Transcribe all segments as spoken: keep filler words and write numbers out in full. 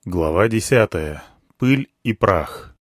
Глава десятая. Пыль и прах.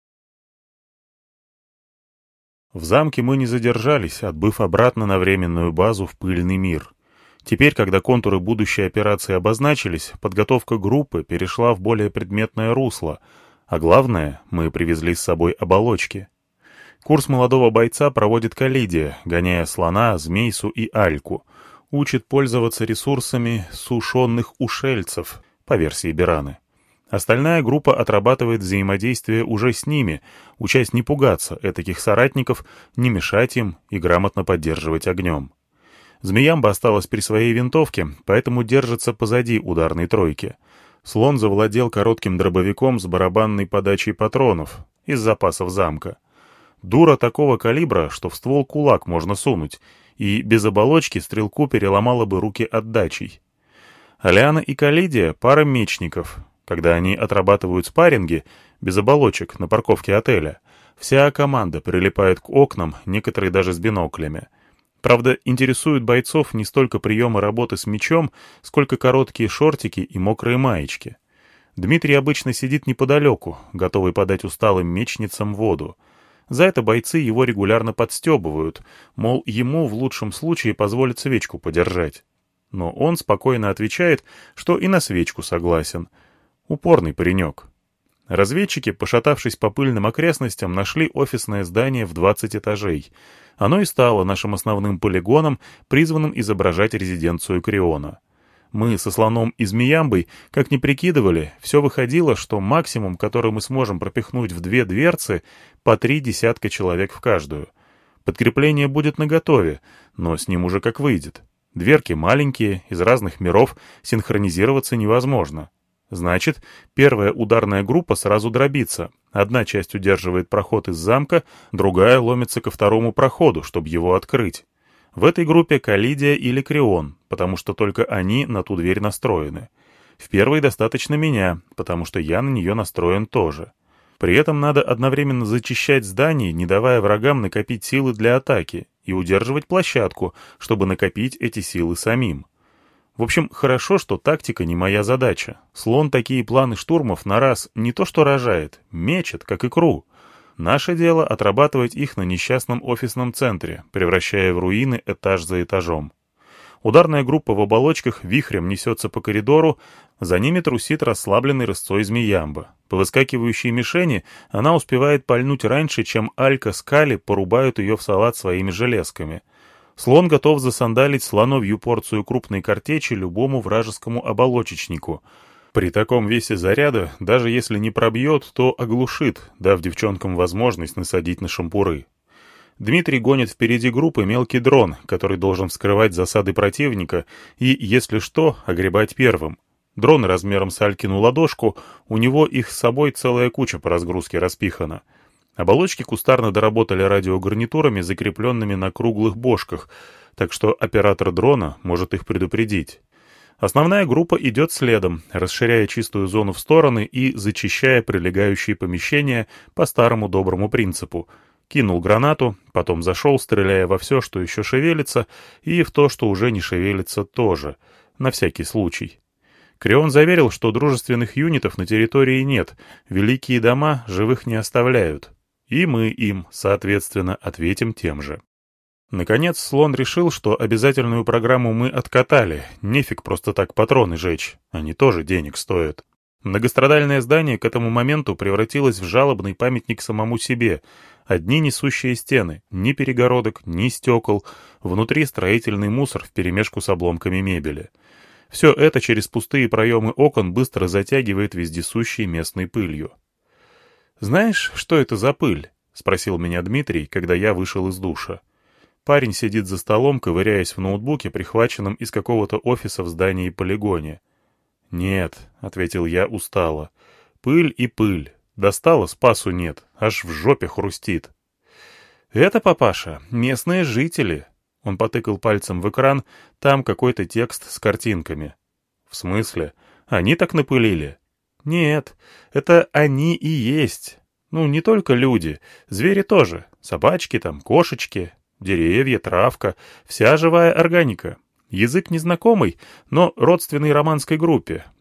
В замке мы не задержались, отбыв обратно на временную базу в Пыльный мир. Теперь, когда контуры будущей операции обозначились, подготовка группы перешла в более предметное русло, а главное, мы привезли с собой оболочки. Курс молодого бойца проводит Калидия, гоняя слона, змейсу и альку. Учит пользоваться ресурсами сушеных ушельцев, по версии Бераны. Остальная группа отрабатывает взаимодействие уже с ними, учась не пугаться этаких соратников, не мешать им и грамотно поддерживать огнем. Змеямба осталась при своей винтовке, поэтому держится позади ударной тройки. Слон завладел коротким дробовиком с барабанной подачей патронов из запасов замка. Дура такого калибра, что в ствол кулак можно сунуть, и без оболочки стрелку переломала бы руки отдачей. Алиана и Калидия — пара мечников. Когда они отрабатывают спарринги, без оболочек, на парковке отеля, вся команда прилипает к окнам, некоторые даже с биноклями. Правда, интересуют бойцов не столько приемы работы с мечом, сколько короткие шортики и мокрые маечки. Дмитрий обычно сидит неподалеку, готовый подать усталым мечницам воду. За это бойцы его регулярно подстебывают, мол, ему в лучшем случае позволят свечку подержать. Но он спокойно отвечает, что и на свечку согласен. Упорный паренек. Разведчики, пошатавшись по пыльным окрестностям, нашли офисное здание в двадцать этажей. Оно и стало нашим основным полигоном, призванным изображать резиденцию Криона. Мы со слоном и змеямбой, как ни прикидывали, все выходило, что максимум, который мы сможем пропихнуть в две дверцы, по три десятка человек в каждую. Подкрепление будет наготове, но с ним уже как выйдет. Дверки маленькие, из разных миров, синхронизироваться невозможно. Значит, первая ударная группа сразу дробится. Одна часть удерживает проход из замка, другая ломится ко второму проходу, чтобы его открыть. В этой группе Калидия или Крион, потому что только они на ту дверь настроены. В первой достаточно меня, потому что я на нее настроен тоже. При этом надо одновременно зачищать здание, не давая врагам накопить силы для атаки, и удерживать площадку, чтобы накопить эти силы самим. В общем, хорошо, что тактика не моя задача. Слон такие планы штурмов на раз не то что рожает, мечет, как икру. Наше дело — отрабатывать их на несчастном офисном центре, превращая в руины этаж за этажом. Ударная группа в оболочках вихрем несется по коридору, за ними трусит расслабленный рысцой змеямба. По выскакивающей мишени она успевает пальнуть раньше, чем Алька с Кали порубают ее в салат своими железками. Слон готов засандалить слоновью порцию крупной картечи любому вражескому оболочечнику. При таком весе заряда, даже если не пробьет, то оглушит, дав девчонкам возможность насадить на шампуры. Дмитрий гонит впереди группы мелкий дрон, который должен вскрывать засады противника и, если что, огребать первым. Дрон размером с Алькину ладошку, у него их с собой целая куча по разгрузке распихана. Оболочки кустарно доработали радиогарнитурами, закрепленными на круглых бошках, так что оператор дрона может их предупредить. Основная группа идет следом, расширяя чистую зону в стороны и зачищая прилегающие помещения по старому доброму принципу. Кинул гранату, потом зашел, стреляя во все, что еще шевелится, и в то, что уже не шевелится, тоже, на всякий случай. Крион заверил, что дружественных юнитов на территории нет, великие дома живых не оставляют. И мы им, соответственно, ответим тем же. Наконец, слон решил, что обязательную программу мы откатали, нефиг просто так патроны жечь, они тоже денег стоят. Многострадальное здание к этому моменту превратилось в жалобный памятник самому себе. Одни несущие стены, ни перегородок, ни стекол, внутри строительный мусор вперемешку с обломками мебели. Все это через пустые проемы окон быстро затягивает вездесущей местной пылью. «Знаешь, что это за пыль?» — спросил меня Дмитрий, когда я вышел из душа. Парень сидит за столом, ковыряясь в ноутбуке, прихваченном из какого-то офиса в здании-полигоне. «Нет», — ответил я устало, — «пыль и пыль. Достала, спасу нет, аж в жопе хрустит». «Это, папаша, местные жители». Он потыкал пальцем в экран, там какой-то текст с картинками. «В смысле? Они так напылили?» «Нет, это они и есть. Ну, не только люди, звери тоже, собачки там, кошечки, деревья, травка, вся живая органика. Язык незнакомый, но родственный романской группе.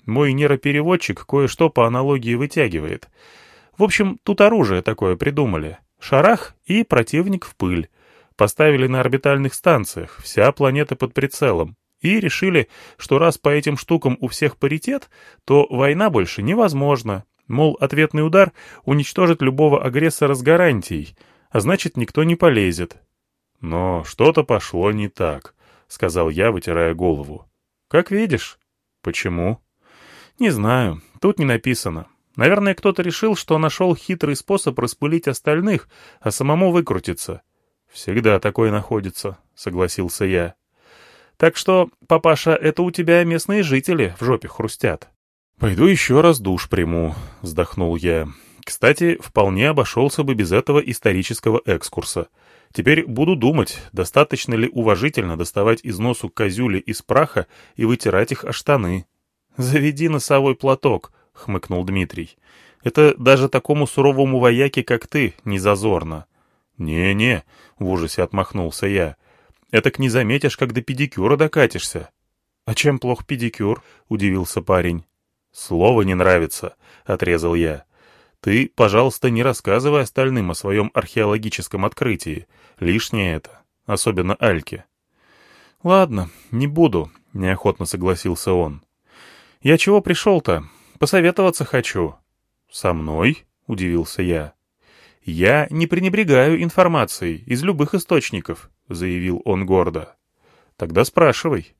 Мой нейропереводчик кое-что по аналогии вытягивает. В общем, тут оружие такое придумали. Шарах и противник в пыль. Поставили на орбитальных станциях, вся планета под прицелом. И решили, что раз по этим штукам у всех паритет, то война больше невозможна. Мол, ответный удар уничтожит любого агрессора с гарантией, а значит, никто не полезет. «Но что-то пошло не так», — сказал я, вытирая голову. «Как видишь». «Почему?» «Не знаю, тут не написано. Наверное, кто-то решил, что нашел хитрый способ распылить остальных, а самому выкрутиться». «Всегда такое находится», — согласился я. «Так что, папаша, это у тебя местные жители в жопе хрустят». «Пойду еще раз душ приму», — вздохнул я. «Кстати, вполне обошелся бы без этого исторического экскурса. Теперь буду думать, достаточно ли уважительно доставать из носу козюли из праха и вытирать их о штаны». «Заведи носовой платок», — хмыкнул Дмитрий. «Это даже такому суровому вояке, как ты, не зазорно». «Не-не», — в ужасе отмахнулся я. «Этак не заметишь, как до педикюра докатишься». «А чем плох педикюр?» — удивился парень. «Слово не нравится», — отрезал я. «Ты, пожалуйста, не рассказывай остальным о своем археологическом открытии. Лишнее это, особенно Альке». «Ладно, не буду», — неохотно согласился он. «Я чего пришел-то? Посоветоваться хочу». «Со мной?» — удивился я. «Я не пренебрегаю информацией из любых источников», — заявил он гордо. «Тогда спрашивай».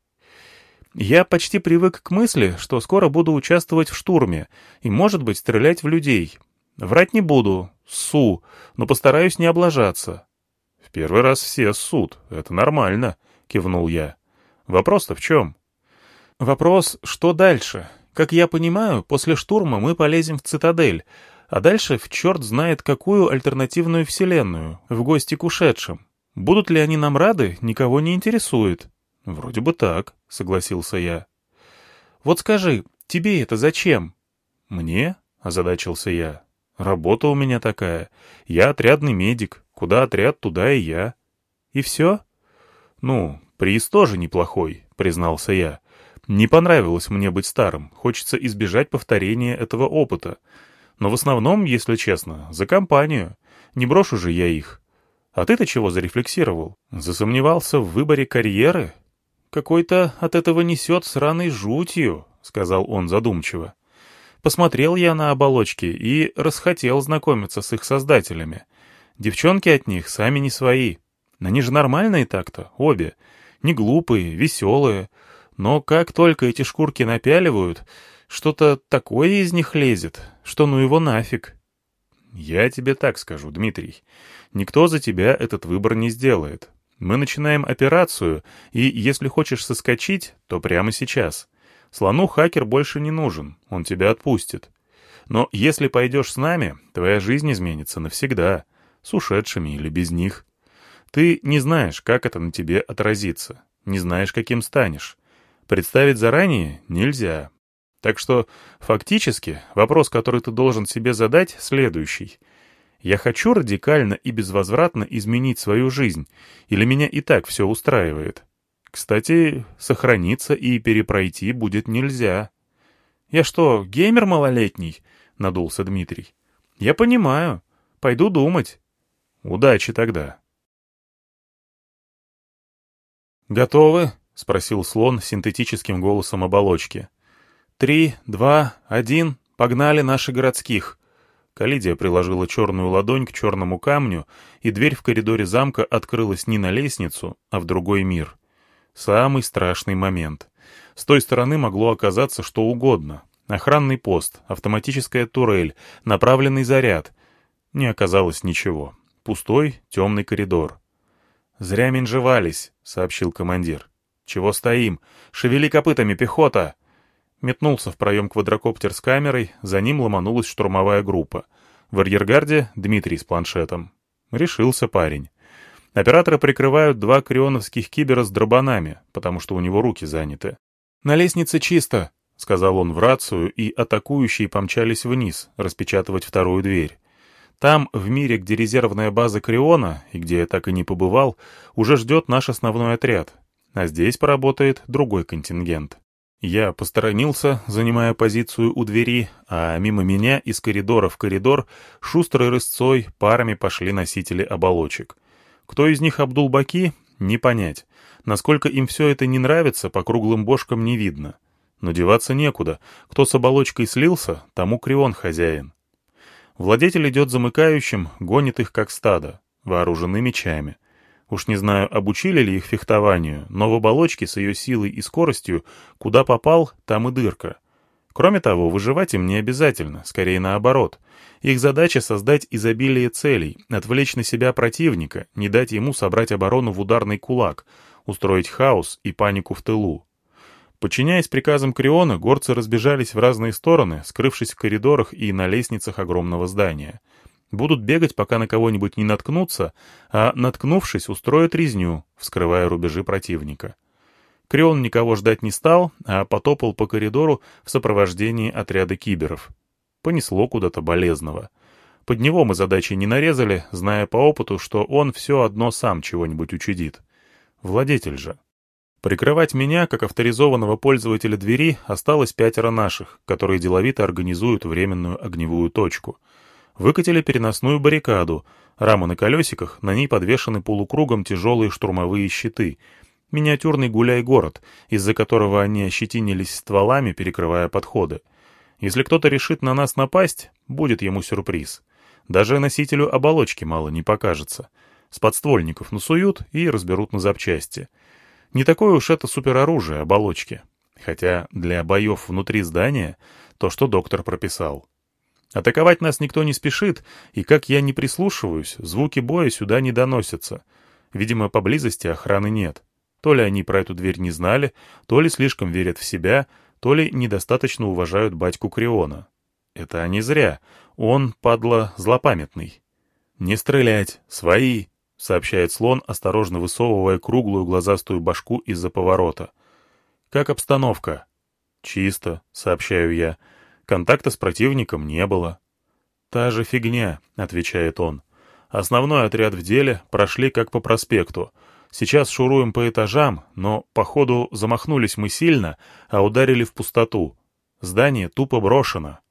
«Я почти привык к мысли, что скоро буду участвовать в штурме и, может быть, стрелять в людей. Врать не буду, ссу, но постараюсь не облажаться». «В первый раз все ссут, это нормально», — кивнул я. «Вопрос-то в чем?» «Вопрос, что дальше? Как я понимаю, после штурма мы полезем в цитадель, а дальше в черт знает какую альтернативную вселенную, в гости к ушедшим. Будут ли они нам рады, никого не интересует». «Вроде бы так», — согласился я. «Вот скажи, тебе это зачем?» «Мне?» — озадачился я. «Работа у меня такая. Я отрядный медик. Куда отряд, туда и я». «И все?» «Ну, приз тоже неплохой», — признался я. «Не понравилось мне быть старым. Хочется избежать повторения этого опыта. Но в основном, если честно, за компанию. Не брошу же я их. А ты-то чего зарефлексировал? Засомневался в выборе карьеры?» «Какой-то от этого несет сраной жутью», — сказал он задумчиво. «Посмотрел я на оболочки и расхотел знакомиться с их создателями. Девчонки от них сами не свои. Они же нормальные так-то, обе. Не глупые, веселые. Но как только эти шкурки напяливают, что-то такое из них лезет, что ну его нафиг». «Я тебе так скажу, Дмитрий. Никто за тебя этот выбор не сделает. Мы начинаем операцию, и если хочешь соскочить, то прямо сейчас. Слону хакер больше не нужен, он тебя отпустит. Но если пойдешь с нами, твоя жизнь изменится навсегда, с ушедшими или без них. Ты не знаешь, как это на тебе отразится, не знаешь, каким станешь. Представить заранее нельзя. Так что, фактически, вопрос, который ты должен себе задать, следующий. Я хочу радикально и безвозвратно изменить свою жизнь, или меня и так все устраивает? Кстати, сохраниться и перепройти будет нельзя. «Я что, геймер малолетний?» — надулся Дмитрий. «Я понимаю. Пойду думать». «Удачи тогда». «Готовы?» — спросил слон синтетическим голосом оболочки. «Три, два, один, погнали наши городских». Калидия приложила черную ладонь к черному камню, и дверь в коридоре замка открылась не на лестницу, а в другой мир. Самый страшный момент. С той стороны могло оказаться что угодно. Охранный пост, автоматическая турель, направленный заряд. Не оказалось ничего. Пустой, темный коридор. «Зря менжевались», — сообщил командир. «Чего стоим? Шевели копытами, пехота!» Метнулся в проем квадрокоптер с камерой, за ним ломанулась штурмовая группа. В арьергарде Дмитрий с планшетом. Решился парень. Операторы прикрывают два крионовских кибера с дробанами, потому что у него руки заняты. «На лестнице чисто», — сказал он в рацию, и атакующие помчались вниз, распечатывать вторую дверь. Там, в мире, где резервная база Криона, и где я так и не побывал, уже ждет наш основной отряд. А здесь поработает другой контингент. Я посторонился, занимая позицию у двери, а мимо меня из коридора в коридор шустрой рысцой парами пошли носители оболочек. Кто из них Абдул-Баки, не понять. Насколько им все это не нравится, по круглым бошкам не видно. Но деваться некуда. Кто с оболочкой слился, тому Крион хозяин. Владетель идет замыкающим, гонит их как стадо, вооружены мечами. Уж не знаю, обучили ли их фехтованию, но в оболочке с ее силой и скоростью, куда попал, там и дырка. Кроме того, выживать им не обязательно, скорее наоборот. Их задача — создать изобилие целей, отвлечь на себя противника, не дать ему собрать оборону в ударный кулак, устроить хаос и панику в тылу. Подчиняясь приказам Криона, горцы разбежались в разные стороны, скрывшись в коридорах и на лестницах огромного здания. Будут бегать, пока на кого-нибудь не наткнутся, а, наткнувшись, устроят резню, вскрывая рубежи противника. Крион никого ждать не стал, а потопал по коридору в сопровождении отряда киберов. Понесло куда-то болезного. Под него мы задачи не нарезали, зная по опыту, что он все одно сам чего-нибудь учудит. Владетель же. Прикрывать меня, как авторизованного пользователя двери, осталось пятеро наших, которые деловито организуют временную огневую точку. Выкатили переносную баррикаду, рама на колесиках, на ней подвешены полукругом тяжелые штурмовые щиты. Миниатюрный гуляй-город, из-за которого они ощетинились стволами, перекрывая подходы. Если кто-то решит на нас напасть, будет ему сюрприз. Даже носителю оболочки мало не покажется. С подствольников насуют и разберут на запчасти. Не такое уж это супероружие оболочки. Хотя для боев внутри здания то, что доктор прописал. Атаковать нас никто не спешит, и как я не прислушиваюсь, звуки боя сюда не доносятся. Видимо, поблизости охраны нет. То ли они про эту дверь не знали, то ли слишком верят в себя, то ли недостаточно уважают батьку Криона. Это они зря. Он, падла, злопамятный. «Не стрелять! Свои!» — сообщает слон, осторожно высовывая круглую глазастую башку из-за поворота. «Как обстановка?» «Чисто», — сообщаю я. «Контакта с противником не было». «Та же фигня», — отвечает он. «Основной отряд в деле, прошли как по проспекту. Сейчас шуруем по этажам, но, походу, замахнулись мы сильно, а ударили в пустоту. Здание тупо брошено».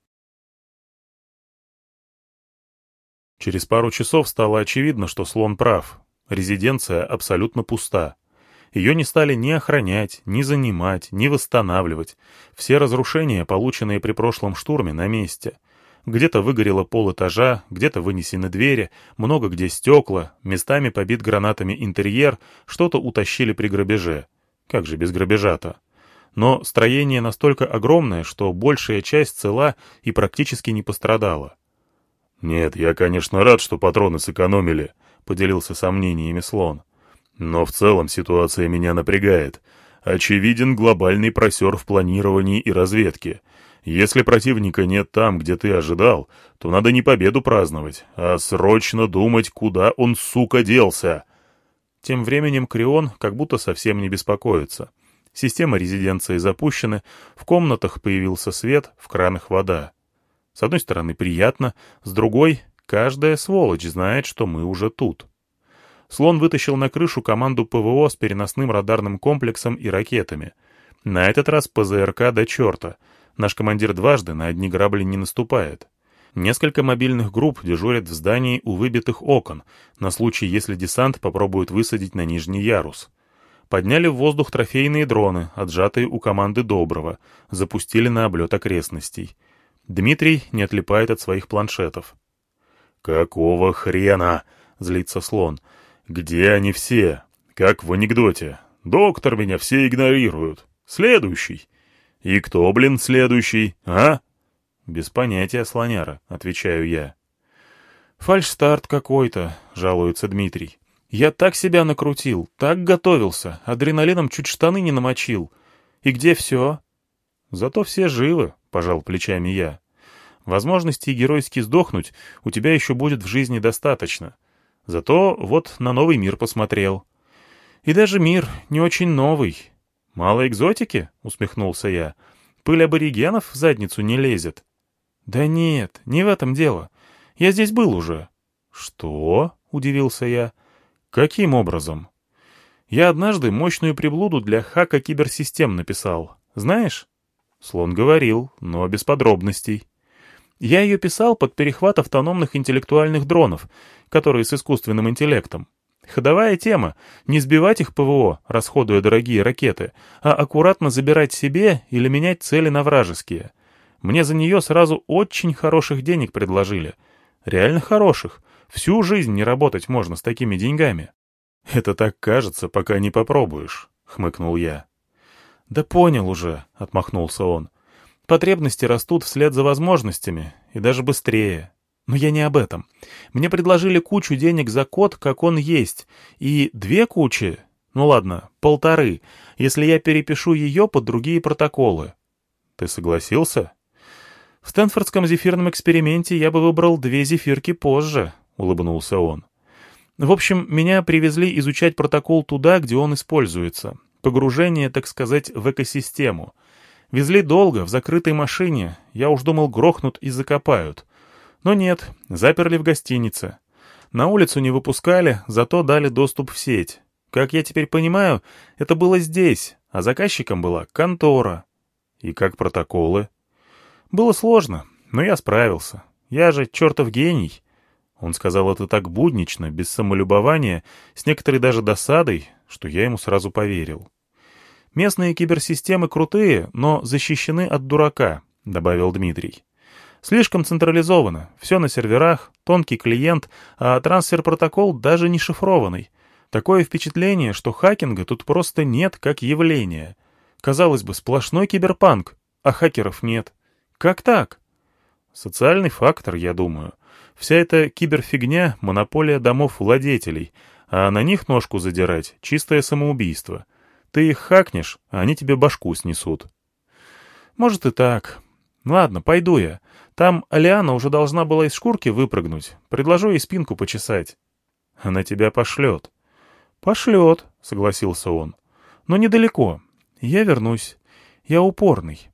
Через пару часов стало очевидно, что слон прав. Резиденция абсолютно пуста. Ее не стали ни охранять, ни занимать, ни восстанавливать. Все разрушения, полученные при прошлом штурме, на месте. Где-то выгорело полэтажа, где-то вынесены двери, много где стекла, местами побит гранатами интерьер, что-то утащили при грабеже. Как же без грабежа-то? Но строение настолько огромное, что большая часть цела и практически не пострадала. «Нет, я, конечно, рад, что патроны сэкономили», — поделился сомнениями слон. «Но в целом ситуация меня напрягает. Очевиден глобальный просер в планировании и разведке. Если противника нет там, где ты ожидал, то надо не победу праздновать, а срочно думать, куда он, сука, делся». Тем временем Крион как будто совсем не беспокоится. Система резиденции запущены, в комнатах появился свет, в кранах вода. С одной стороны, приятно, с другой, каждая сволочь знает, что мы уже тут. Слон вытащил на крышу команду ПВО с переносным радарным комплексом и ракетами. На этот раз ПЗРК до черта. Наш командир дважды на одни грабли не наступает. Несколько мобильных групп дежурят в здании у выбитых окон, на случай, если десант попробует высадить на нижний ярус. Подняли в воздух трофейные дроны, отжатые у команды Доброго, запустили на облет окрестностей. Дмитрий не отлипает от своих планшетов. «Какого хрена?» — злится слон. «Где они все? Как в анекдоте. Доктор, меня все игнорируют. Следующий. И кто, блин, следующий, а?» «Без понятия, слоняра», — отвечаю я. «Фальшстарт какой-то», — жалуется Дмитрий. «Я так себя накрутил, так готовился, адреналином чуть штаны не намочил. И где все?» «Зато все живы», — пожал плечами я. «Возможностей геройски сдохнуть у тебя еще будет в жизни достаточно. Зато вот на новый мир посмотрел». «И даже мир не очень новый». «Мало экзотики?» — усмехнулся я. «Пыль аборигенов в задницу не лезет». «Да нет, не в этом дело. Я здесь был уже». «Что?» — удивился я. «Каким образом?» «Я однажды мощную приблуду для хака киберсистем написал. Знаешь? Слон говорил, но без подробностей. Я ее писал под перехват автономных интеллектуальных дронов, которые с искусственным интеллектом. Ходовая тема — не сбивать их ПВО, расходуя дорогие ракеты, а аккуратно забирать себе или менять цели на вражеские. Мне за нее сразу очень хороших денег предложили. Реально хороших. Всю жизнь не работать можно с такими деньгами. «Это так кажется, пока не попробуешь», — хмыкнул я. «Да понял уже», — отмахнулся он. «Потребности растут вслед за возможностями, и даже быстрее. Но я не об этом. Мне предложили кучу денег за код, как он есть, и две кучи, ну ладно, полторы, если я перепишу ее под другие протоколы». «Ты согласился?» «В Стэнфордском зефирном эксперименте я бы выбрал две зефирки позже», — улыбнулся он. «В общем, меня привезли изучать протокол туда, где он используется. Погружение, так сказать, в экосистему. Везли долго, в закрытой машине. Я уж думал, грохнут и закопают. Но нет, заперли в гостинице. На улицу не выпускали, зато дали доступ в сеть. Как я теперь понимаю, это было здесь, а заказчиком была контора». «И как протоколы?» «Было сложно, но я справился. Я же чертов гений». Он сказал это так буднично, без самолюбования, с некоторой даже досадой, что я ему сразу поверил. «Местные киберсистемы крутые, но защищены от дурака», — добавил Дмитрий. «Слишком централизовано, все на серверах, тонкий клиент, а трансфер-протокол даже не шифрованный. Такое впечатление, что хакинга тут просто нет как явления. Казалось бы, сплошной киберпанк, а хакеров нет. Как так?» «Социальный фактор, я думаю. Вся эта киберфигня — монополия домов-владетелей, а на них ножку задирать — чистое самоубийство. Ты их хакнешь, а они тебе башку снесут». «Может и так. Ладно, пойду я. Там Алиана уже должна была из шкурки выпрыгнуть. Предложу ей спинку почесать». «Она тебя пошлет». «Пошлет», — согласился он. «Но недалеко. Я вернусь. Я упорный».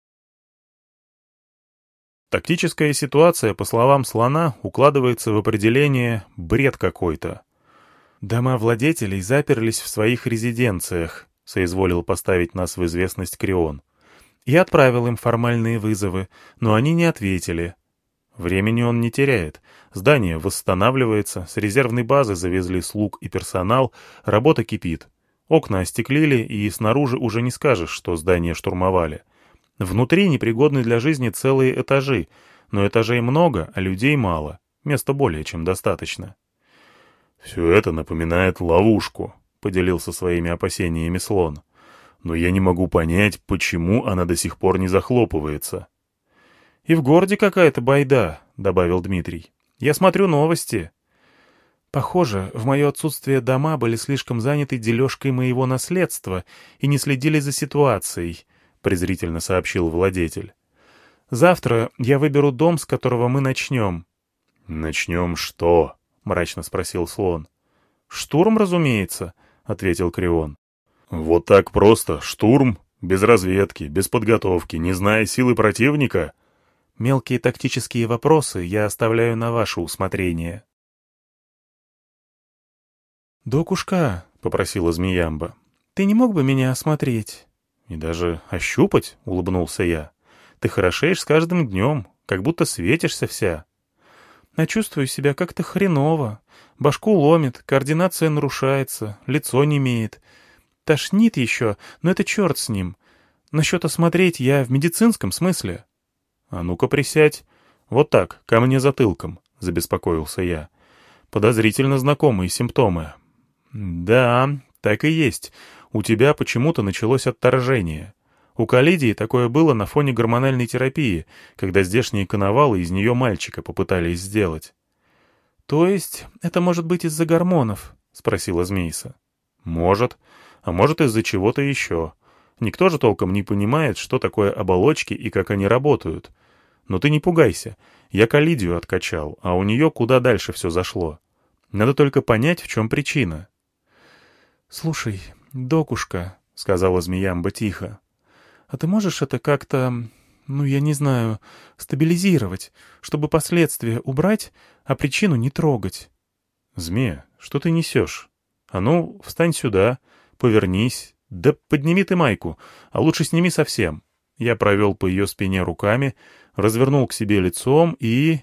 Тактическая ситуация, по словам Слона, укладывается в определение «бред какой-то». «Дома владетелей заперлись в своих резиденциях», — соизволил поставить нас в известность Крион. «Я отправил им формальные вызовы, но они не ответили». Времени он не теряет. Здание восстанавливается, с резервной базы завезли слуг и персонал, работа кипит. Окна остеклили, и снаружи уже не скажешь, что здание штурмовали. Внутри непригодны для жизни целые этажи, но этажей много, а людей мало. Места более чем достаточно. «Все это напоминает ловушку», — поделился своими опасениями Слон. «Но я не могу понять, почему она до сих пор не захлопывается». «И в городе какая-то байда», — добавил Дмитрий. «Я смотрю новости». «Похоже, в мое отсутствие дома были слишком заняты дележкой моего наследства и не следили за ситуацией», — презрительно сообщил владетель. «Завтра я выберу дом, с которого мы начнем». «Начнем что?» — мрачно спросил Слон. «Штурм, разумеется», — ответил Крион. «Вот так просто? Штурм? Без разведки, без подготовки, не зная силы противника?» «Мелкие тактические вопросы я оставляю на ваше усмотрение». «Докушка», — попросила Змеямба, — «ты не мог бы меня осмотреть?» «И даже ощупать?» — улыбнулся я. «Ты хорошеешь с каждым днем, как будто светишься вся». «А чувствую себя как-то хреново. Башку ломит, координация нарушается, лицо немеет. Тошнит еще, но это черт с ним. Насчет осмотреть я в медицинском смысле». «А ну-ка присядь. Вот так, ко мне затылком», — забеспокоился я. «Подозрительно знакомые симптомы». «Да, так и есть. У тебя почему-то началось отторжение. У Калидии такое было на фоне гормональной терапии, когда здешние коновалы из нее мальчика попытались сделать». «То есть это может быть из-за гормонов?» — спросила Змейса. «Может. А может, из-за чего-то еще. Никто же толком не понимает, что такое оболочки и как они работают. Но ты не пугайся. Я Калидию откачал, а у нее куда дальше все зашло. Надо только понять, в чем причина». «Слушай, докушка», — сказала Змеямба тихо, — «а ты можешь это как-то, ну, я не знаю, стабилизировать, чтобы последствия убрать, а причину не трогать?» «Змея, что ты несешь? А ну, встань сюда, повернись, «Да подними ты майку, а лучше сними совсем». Я провел по ее спине руками, развернул к себе лицом и...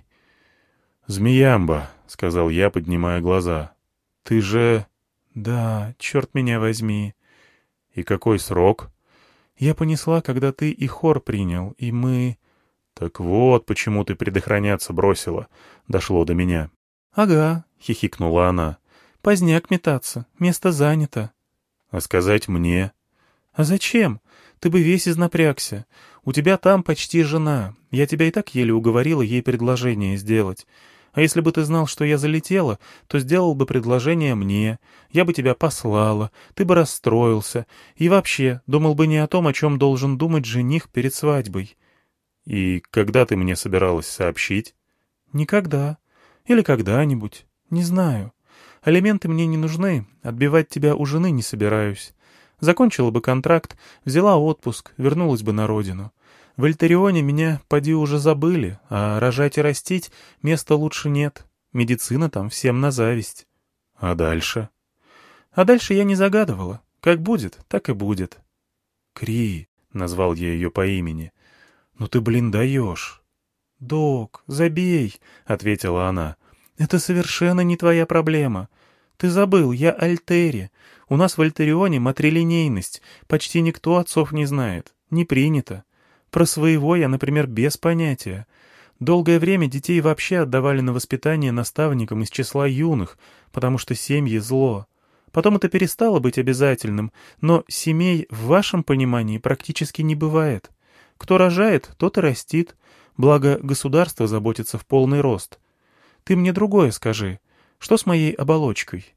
«Змеямба», — сказал я, поднимая глаза. «Ты же...» «Да, черт меня возьми». «И какой срок?» «Я понесла, когда ты и хор принял, и мы...» «Так вот, почему ты предохраняться бросила», — дошло до меня. «Ага», — хихикнула она. «Поздняк метаться, место занято». «А сказать мне?» «А зачем? Ты бы весь изнапрягся. У тебя там почти жена. Я тебя и так еле уговорила ей предложение сделать. А если бы ты знал, что я залетела, то сделал бы предложение мне. Я бы тебя послала, ты бы расстроился. И вообще, думал бы не о том, о чем должен думать жених перед свадьбой». «И когда ты мне собиралась сообщить?» «Никогда. Или когда-нибудь. Не знаю. Алименты мне не нужны, отбивать тебя у жены не собираюсь. Закончила бы контракт, взяла отпуск, вернулась бы на родину. В Эльтарионе меня, поди, уже забыли, а рожать и растить места лучше нет. Медицина там всем на зависть». «А дальше?» «А дальше я не загадывала. Как будет, так и будет». «Кри», — назвал я ее по имени. «Ну ты, блин, даешь». «Док, забей», — ответила она. «Это совершенно не твоя проблема. Ты забыл, я Альтери. У нас в Альтерионе матрилинейность. Почти никто отцов не знает. Не принято. Про своего я, например, без понятия. Долгое время детей вообще отдавали на воспитание наставникам из числа юных, потому что семьи — зло. Потом это перестало быть обязательным, но семей в вашем понимании практически не бывает. Кто рожает, тот и растит. Благо, государство заботится в полный рост. Ты мне другое скажи. Что с моей оболочкой?»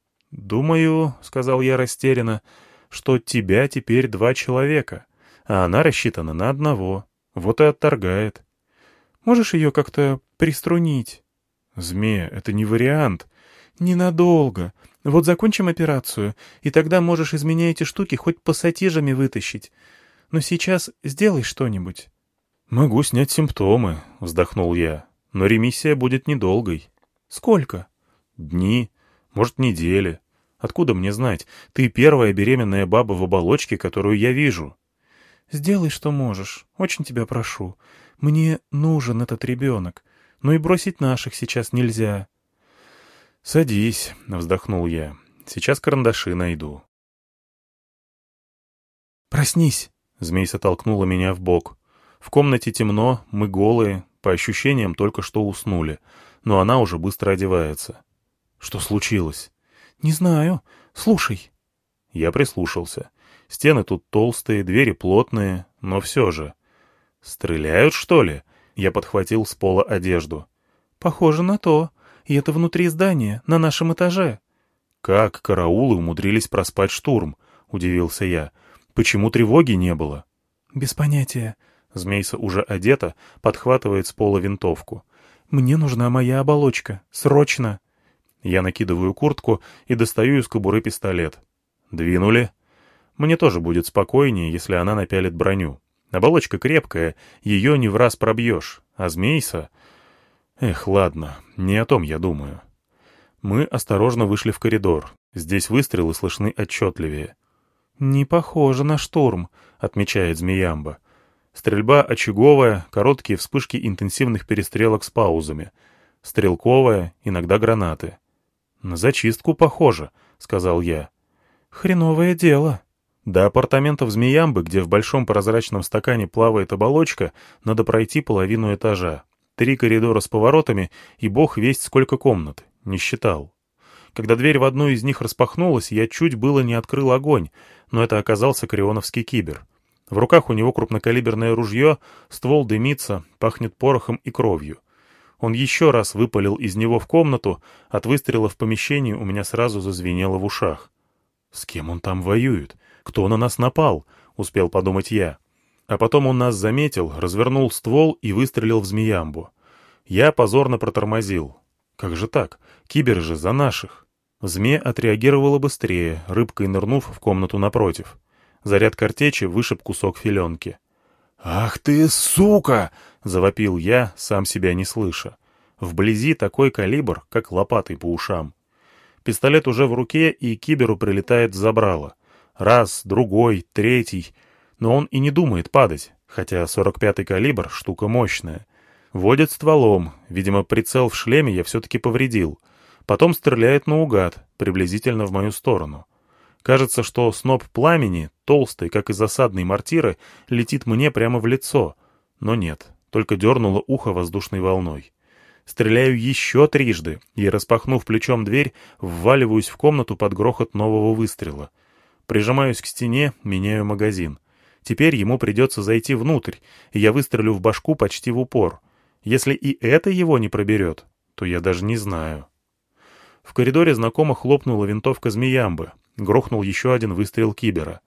«Думаю, — сказал я растерянно, — что тебя теперь два человека, а она рассчитана на одного. Вот и отторгает». «Можешь ее как-то приструнить?» «Змея, это не вариант». «Ненадолго. Вот закончим операцию, и тогда можешь из меня эти штуки хоть пассатижами вытащить. Но сейчас сделай что-нибудь». «Могу снять симптомы», — вздохнул я, — «но ремиссия будет недолгой». «Сколько?» «Дни, может, недели. Откуда мне знать? Ты первая беременная баба в оболочке, которую я вижу». «Сделай, что можешь. Очень тебя прошу. Мне нужен этот ребенок. Но и бросить наших сейчас нельзя». «Садись», — вздохнул я. «Сейчас карандаши найду». «Проснись!» — Змейса толкнула меня в бок. В комнате темно, мы голые, по ощущениям только что уснули, но она уже быстро одевается. «Что случилось?» «Не знаю. Слушай». Я прислушался. Стены тут толстые, двери плотные, но все же. «Стреляют, что ли?» Я подхватил с пола одежду. «Похоже на то. И это внутри здания, на нашем этаже». «Как караулы умудрились проспать штурм?» — удивился я. «Почему тревоги не было?» «Без понятия». Змейса уже одета, подхватывает с пола винтовку. «Мне нужна моя оболочка. Срочно!» Я накидываю куртку и достаю из кобуры пистолет. «Двинули?» Мне тоже будет спокойнее, если она напялит броню. Оболочка крепкая, ее не в раз пробьешь. А Змейса... Эх, ладно, не о том я думаю. Мы осторожно вышли в коридор. Здесь выстрелы слышны отчетливее. «Не похоже на штурм», — отмечает Змеямба. Стрельба очаговая, короткие вспышки интенсивных перестрелок с паузами. Стрелковая, иногда гранаты. «На зачистку похоже», — сказал я. «Хреновое дело». До апартаментов Змеямбы, где в большом прозрачном стакане плавает оболочка, надо пройти половину этажа. Три коридора с поворотами, и бог весть сколько комнат. Не считал. Когда дверь в одну из них распахнулась, я чуть было не открыл огонь, но это оказался крионовский кибер. В руках у него крупнокалиберное ружье, ствол дымится, пахнет порохом и кровью. Он еще раз выпалил из него в комнату, от выстрела в помещении у меня сразу зазвенело в ушах. «С кем он там воюет? Кто на нас напал?» — успел подумать я. А потом он нас заметил, развернул ствол и выстрелил в Змеямбу. Я позорно протормозил. Как же так? Кибер же за наших. Змея отреагировала быстрее, рыбкой нырнув в комнату напротив. Заряд картечи вышиб кусок филенки. «Ах ты, сука!» — завопил я, сам себя не слыша. Вблизи такой калибр, как лопатой по ушам. Пистолет уже в руке, и киберу прилетает в забрало. Раз, другой, третий. Но он и не думает падать, хотя сорок пятый калибр — штука мощная. Водит стволом, видимо, прицел в шлеме я все-таки повредил. Потом стреляет наугад, приблизительно в мою сторону. Кажется, что сноп пламени, толстый, как из осадной мортиры, летит мне прямо в лицо. Но нет, только дернуло ухо воздушной волной. Стреляю еще трижды и, распахнув плечом дверь, вваливаюсь в комнату под грохот нового выстрела. Прижимаюсь к стене, меняю магазин. Теперь ему придется зайти внутрь, и я выстрелю в башку почти в упор. Если и это его не проберет, то я даже не знаю. В коридоре знакомо хлопнула винтовка змеямбы. Грохнул еще один выстрел кибера.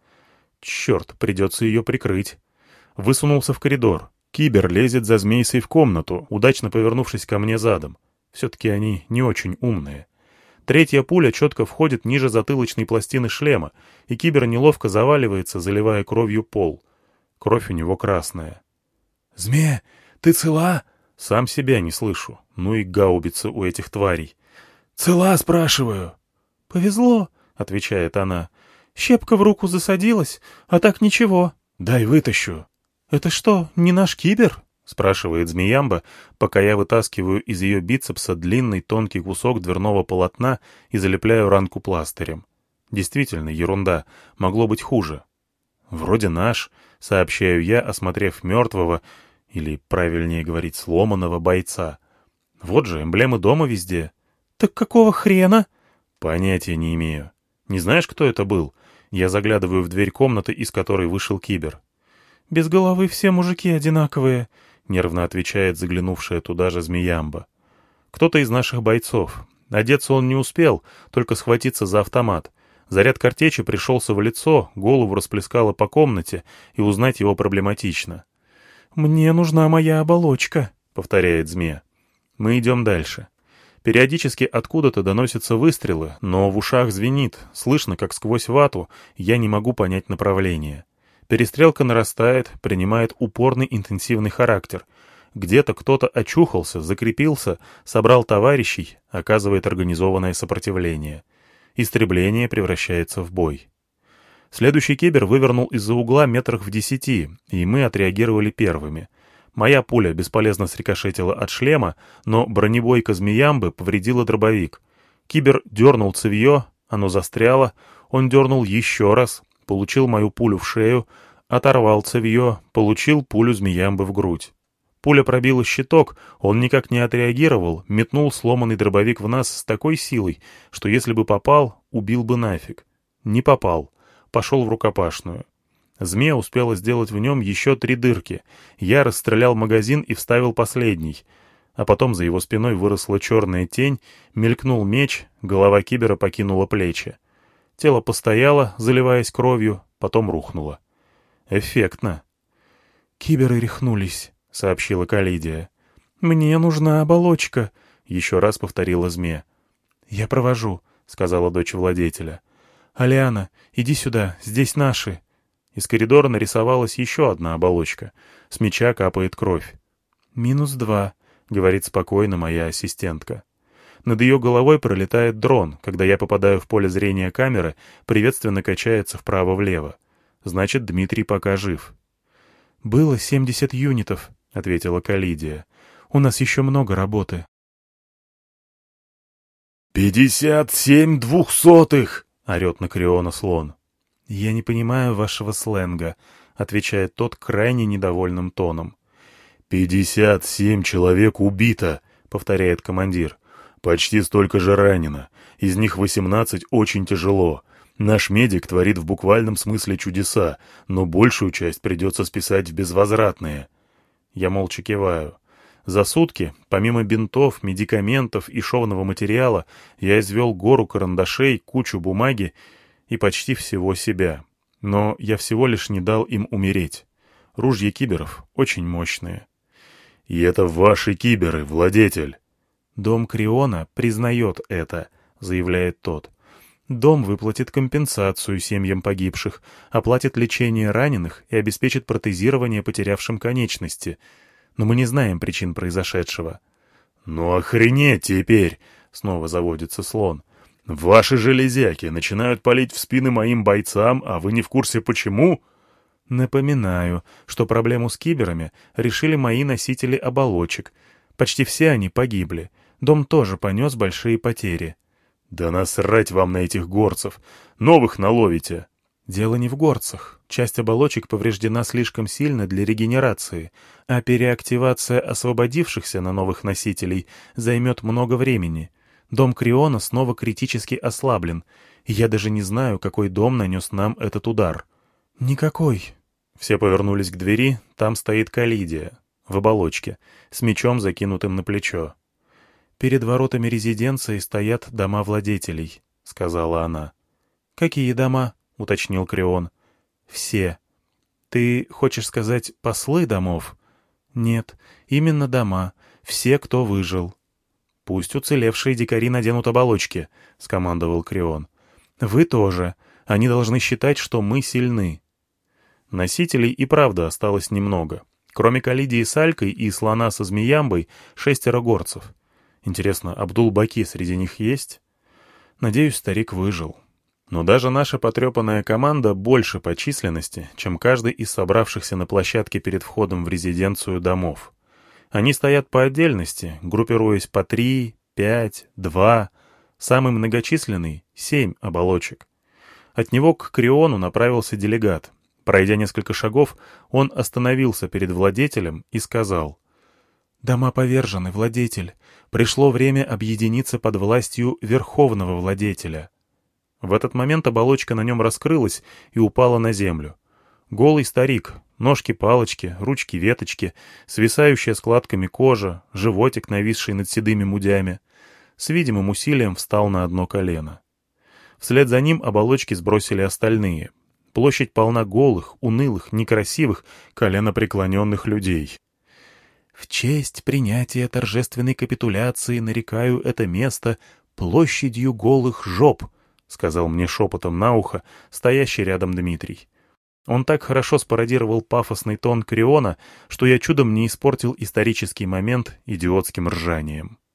Черт, придется ее прикрыть. Высунулся в коридор. Кибер лезет за змейсой в комнату, удачно повернувшись ко мне задом. Все-таки они не очень умные. Третья пуля четко входит ниже затылочной пластины шлема, и кибер неловко заваливается, заливая кровью пол. Кровь у него красная. «Змея, ты цела?» Сам себя не слышу. Ну и гаубицы у этих тварей. «Цела, спрашиваю». «Повезло», — отвечает она. «Щепка в руку засадилась, а так ничего». «Дай вытащу». «Это что, не наш кибер?» — спрашивает змеямба, пока я вытаскиваю из ее бицепса длинный тонкий кусок дверного полотна и залепляю ранку пластырем. Действительно, ерунда. Могло быть хуже. «Вроде наш», — сообщаю я, осмотрев мертвого, или, правильнее говорить, сломанного бойца. «Вот же, эмблемы дома везде». «Так какого хрена?» «Понятия не имею. Не знаешь, кто это был?» Я заглядываю в дверь комнаты, из которой вышел кибер. «Без головы все мужики одинаковые», — нервно отвечает заглянувшая туда же змеямба. «Кто-то из наших бойцов. Одеться он не успел, только схватиться за автомат. Заряд картечи пришелся в лицо, голову расплескало по комнате, и узнать его проблематично». «Мне нужна моя оболочка», — повторяет змея. Мы идем дальше. Периодически откуда-то доносятся выстрелы, но в ушах звенит, слышно, как сквозь вату, я не могу понять направление. Перестрелка нарастает, принимает упорный интенсивный характер. Где-то кто-то очухался, закрепился, собрал товарищей, оказывает организованное сопротивление. Истребление превращается в бой. Следующий кибер вывернул из-за угла метрах в десяти, и мы отреагировали первыми. Моя пуля бесполезно срикошетила от шлема, но бронебойка змеямбы повредила дробовик. Кибер дернул цевье, оно застряло, он дернул еще раз, получил мою пулю в шею, оторвал цевье, получил пулю змеямбы в грудь. Пуля пробила щиток, он никак не отреагировал, метнул сломанный дробовик в нас с такой силой, что если бы попал, убил бы нафиг. Не попал. Пошел в рукопашную. Змея успела сделать в нем еще три дырки. Я расстрелял магазин и вставил последний. А потом за его спиной выросла черная тень, мелькнул меч, голова кибера покинула плечи. Тело постояло, заливаясь кровью, потом рухнуло. Эффектно. «Киберы рехнулись», — сообщила Калидия. «Мне нужна оболочка», — еще раз повторила змея. «Я провожу», — сказала дочь владетеля. «Алиана, иди сюда, здесь наши». Из коридора нарисовалась еще одна оболочка. С меча капает кровь. «Минус два», — говорит спокойно моя ассистентка. Над ее головой пролетает дрон. Когда я попадаю в поле зрения камеры, приветственно качается вправо-влево. Значит, Дмитрий пока жив. «Было семьдесят юнитов», — ответила Калидия. «У нас еще много работы». «Пятьдесят семь двухсотых!» — орет на Криона слон. «Я не понимаю вашего сленга», — отвечает тот крайне недовольным тоном. «Пятьдесят семь человек убито», — повторяет командир. «Почти столько же ранено. Из них восемнадцать очень тяжело. Наш медик творит в буквальном смысле чудеса, но большую часть придется списать в безвозвратные». Я молча киваю. За сутки, помимо бинтов, медикаментов и шовного материала, я извел гору карандашей, кучу бумаги и почти всего себя. Но я всего лишь не дал им умереть. Ружья киберов очень мощные. «И это ваши киберы, владетель!» «Дом Криона признает это», — заявляет тот. «Дом выплатит компенсацию семьям погибших, оплатит лечение раненых и обеспечит протезирование потерявшим конечности. Но мы не знаем причин произошедшего». «Ну охренеть теперь!» — снова заводится слон. «Ваши железяки начинают палить в спины моим бойцам, а вы не в курсе почему?» Напоминаю, что проблему с киберами решили мои носители оболочек. Почти все они погибли. Дом тоже понес большие потери. «Да насрать вам на этих горцев! Новых наловите!» Дело не в горцах. Часть оболочек повреждена слишком сильно для регенерации, а переактивация освободившихся на новых носителей займет много времени. Дом Криона снова критически ослаблен, и я даже не знаю, какой дом нанес нам этот удар. «Никакой». Все повернулись к двери, там стоит Калидия, в оболочке, с мечом, закинутым на плечо. «Перед воротами резиденции стоят дома владетелей», — сказала она. «Какие дома?» — уточнил Крион. «Все. Ты хочешь сказать послы домов?» «Нет, именно дома. Все, кто выжил». «Пусть уцелевшие дикари наденут оболочки», — скомандовал Крион. «Вы тоже. Они должны считать, что мы сильны». Носителей и правда осталось немного. Кроме Калидии с Алькой и слона со змеямбой, шестеро горцев. Интересно, Абдул-Баки среди них есть? Надеюсь, старик выжил. Но даже наша потрепанная команда больше по численности, чем каждый из собравшихся на площадке перед входом в резиденцию домов. Они стоят по отдельности, группируясь по три, пять, два. Самый многочисленный — семь оболочек. От него к Криону направился делегат. Пройдя несколько шагов, он остановился перед владетелем и сказал: «Дома повержены, владетель. Пришло время объединиться под властью верховного владетеля». В этот момент оболочка на нем раскрылась и упала на землю. Голый старик, ножки-палочки, ручки-веточки, свисающая складками кожа, животик, нависший над седыми мудями, с видимым усилием встал на одно колено. Вслед за ним оболочки сбросили остальные. Площадь полна голых, унылых, некрасивых, коленопреклоненных людей. «В честь принятия торжественной капитуляции нарекаю это место площадью голых жоп», — сказал мне шепотом на ухо стоящий рядом Дмитрий. Он так хорошо спародировал пафосный тон Криона, что я чудом не испортил исторический момент идиотским ржанием.